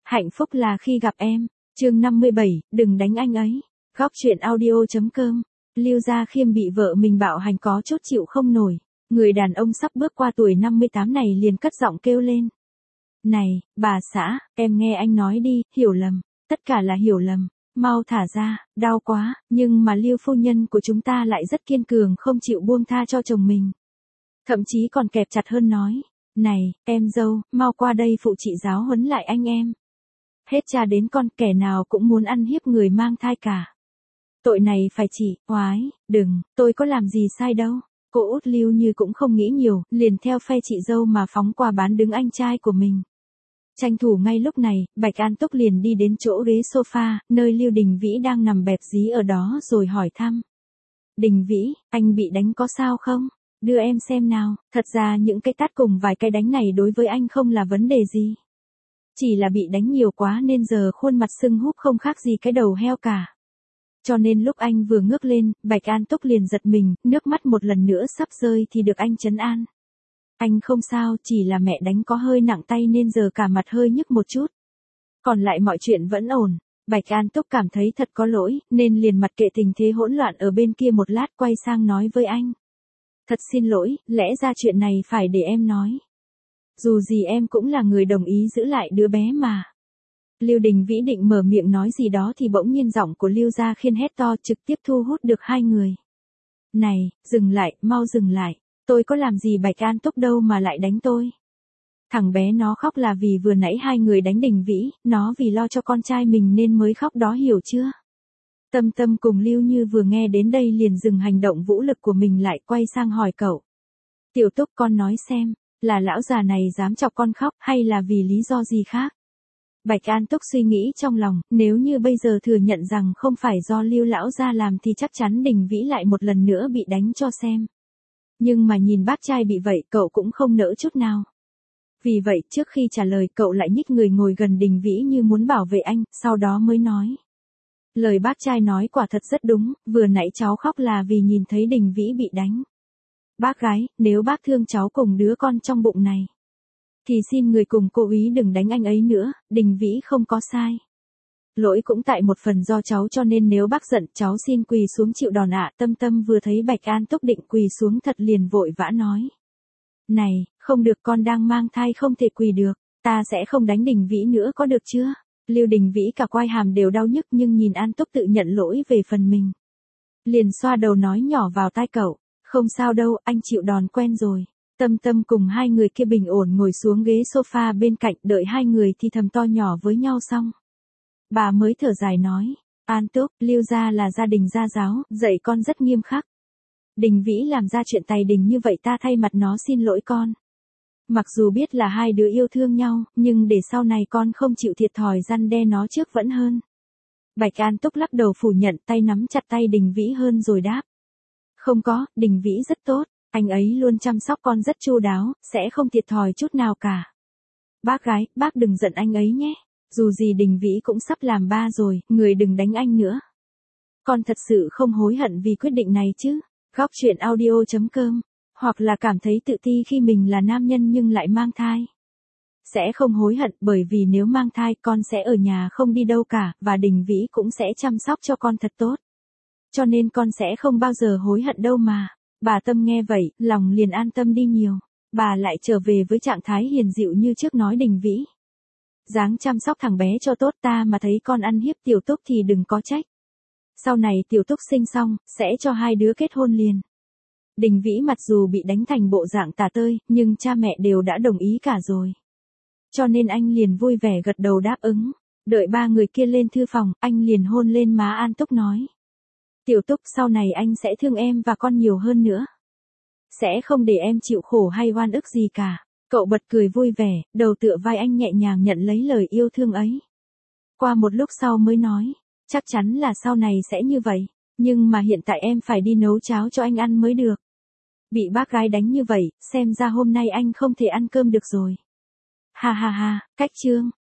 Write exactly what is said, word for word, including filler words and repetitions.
Hạnh phúc là khi gặp em. Chương năm mươi bảy, đừng đánh anh ấy. Góc truyện audio.com. Lưu Gia Khiêm bị vợ mình bạo hành có chút chịu không nổi. Người đàn ông sắp bước qua tuổi năm mươi tám này liền cất giọng kêu lên. Này, bà xã, em nghe anh nói đi, hiểu lầm. Tất cả là hiểu lầm. Mau thả ra, đau quá. Nhưng mà Lưu phu nhân của chúng ta lại rất kiên cường không chịu buông tha cho chồng mình. Thậm chí còn kẹp chặt hơn nói. Này, em dâu, mau qua đây phụ chị giáo huấn lại anh em. Hết cha đến con, kẻ nào cũng muốn ăn hiếp người mang thai cả. Tội này phải trị, oái, đừng, tôi có làm gì sai đâu. Cô út Lưu Như cũng không nghĩ nhiều, liền theo phe chị dâu mà phóng qua bán đứng anh trai của mình. Tranh thủ ngay lúc này, Bạch An Túc liền đi đến chỗ ghế sofa, nơi Lưu Đình Vĩ đang nằm bẹp dí ở đó rồi hỏi thăm. Đình Vĩ, anh bị đánh có sao không? Đưa em xem nào, thật ra những cái tát cùng vài cái đánh này đối với anh không là vấn đề gì. Chỉ là bị đánh nhiều quá nên giờ khuôn mặt sưng húp không khác gì cái đầu heo cả. Cho nên lúc anh vừa ngước lên, Bạch An Túc liền giật mình, nước mắt một lần nữa sắp rơi thì được anh trấn an. Anh không sao, chỉ là mẹ đánh có hơi nặng tay nên giờ cả mặt hơi nhức một chút. Còn lại mọi chuyện vẫn ổn. Bạch An Túc cảm thấy thật có lỗi, nên liền mặc kệ tình thế hỗn loạn ở bên kia một lát quay sang nói với anh. Thật xin lỗi, lẽ ra chuyện này phải để em nói. Dù gì em cũng là người đồng ý giữ lại đứa bé mà. Lưu Đình Vĩ định mở miệng nói gì đó thì bỗng nhiên giọng của Lưu Gia Khiên hét to trực tiếp thu hút được hai người. Này, dừng lại, mau dừng lại. Tôi có làm gì Bạch An Túc đâu mà lại đánh tôi. Thằng bé nó khóc là vì vừa nãy hai người đánh Đình Vĩ, nó vì lo cho con trai mình nên mới khóc đó hiểu chưa? Tâm Tâm cùng Lưu Như vừa nghe đến đây liền dừng hành động vũ lực của mình lại quay sang hỏi cậu. Tiểu Túc con nói xem, là lão già này dám chọc con khóc hay là vì lý do gì khác? Bạch An Túc suy nghĩ trong lòng, nếu như bây giờ thừa nhận rằng không phải do Lưu lão gia làm thì chắc chắn Đình Vĩ lại một lần nữa bị đánh cho xem. Nhưng mà nhìn bác trai bị vậy cậu cũng không nỡ chút nào. Vì vậy trước khi trả lời cậu lại nhích người ngồi gần Đình Vĩ như muốn bảo vệ anh, sau đó mới nói. Lời bác trai nói quả thật rất đúng, vừa nãy cháu khóc là vì nhìn thấy Đình Vĩ bị đánh. Bác gái, nếu bác thương cháu cùng đứa con trong bụng này, thì xin người cùng cô ý đừng đánh anh ấy nữa, Đình Vĩ không có sai. Lỗi cũng tại một phần do cháu cho nên nếu bác giận cháu xin quỳ xuống chịu đòn ạ. Tâm Tâm vừa thấy Bạch An Túc định quỳ xuống thật liền vội vã nói. Này, không được con đang mang thai không thể quỳ được, ta sẽ không đánh Đình Vĩ nữa có được chưa? Lưu Đình Vĩ cả quai hàm đều đau nhức nhưng nhìn An Túc tự nhận lỗi về phần mình. Liền xoa đầu nói nhỏ vào tai cậu, không sao đâu, anh chịu đòn quen rồi. Tâm Tâm cùng hai người kia bình ổn ngồi xuống ghế sofa bên cạnh đợi hai người thì thầm to nhỏ với nhau xong. Bà mới thở dài nói, An Túc, Lưu gia là gia đình gia giáo, dạy con rất nghiêm khắc. Đình Vĩ làm ra chuyện tày đình như vậy ta thay mặt nó xin lỗi con. Mặc dù biết là hai đứa yêu thương nhau, nhưng để sau này con không chịu thiệt thòi răn đe nó trước vẫn hơn. Bạch An Túc lắc đầu phủ nhận tay nắm chặt tay Đình Vĩ hơn rồi đáp. Không có, Đình Vĩ rất tốt, anh ấy luôn chăm sóc con rất chu đáo, sẽ không thiệt thòi chút nào cả. Bác gái, bác đừng giận anh ấy nhé. Dù gì Đình Vĩ cũng sắp làm ba rồi, người đừng đánh anh nữa. Con thật sự không hối hận vì quyết định này chứ. Góc truyện audio.com. Hoặc là cảm thấy tự ti khi mình là nam nhân nhưng lại mang thai. Sẽ không hối hận bởi vì nếu mang thai con sẽ ở nhà không đi đâu cả và Đình Vĩ cũng sẽ chăm sóc cho con thật tốt. Cho nên con sẽ không bao giờ hối hận đâu mà. Bà Tâm nghe vậy, lòng liền an tâm đi nhiều. Bà lại trở về với trạng thái hiền dịu như trước nói Đình Vĩ. Dáng chăm sóc thằng bé cho tốt ta mà thấy con ăn hiếp Tiểu Túc thì đừng có trách. Sau này Tiểu Túc sinh xong, sẽ cho hai đứa kết hôn liền. Đình Vĩ mặc dù bị đánh thành bộ dạng tả tơi, nhưng cha mẹ đều đã đồng ý cả rồi. Cho nên anh liền vui vẻ gật đầu đáp ứng. Đợi ba người kia lên thư phòng, anh liền hôn lên má An Túc nói. Tiểu Túc sau này anh sẽ thương em và con nhiều hơn nữa. Sẽ không để em chịu khổ hay oan ức gì cả. Cậu bật cười vui vẻ, đầu tựa vai anh nhẹ nhàng nhận lấy lời yêu thương ấy. Qua một lúc sau mới nói, chắc chắn là sau này sẽ như vậy, nhưng mà hiện tại em phải đi nấu cháo cho anh ăn mới được. Bị bác gái đánh như vậy, xem ra hôm nay anh không thể ăn cơm được rồi. Ha ha ha, cách chương.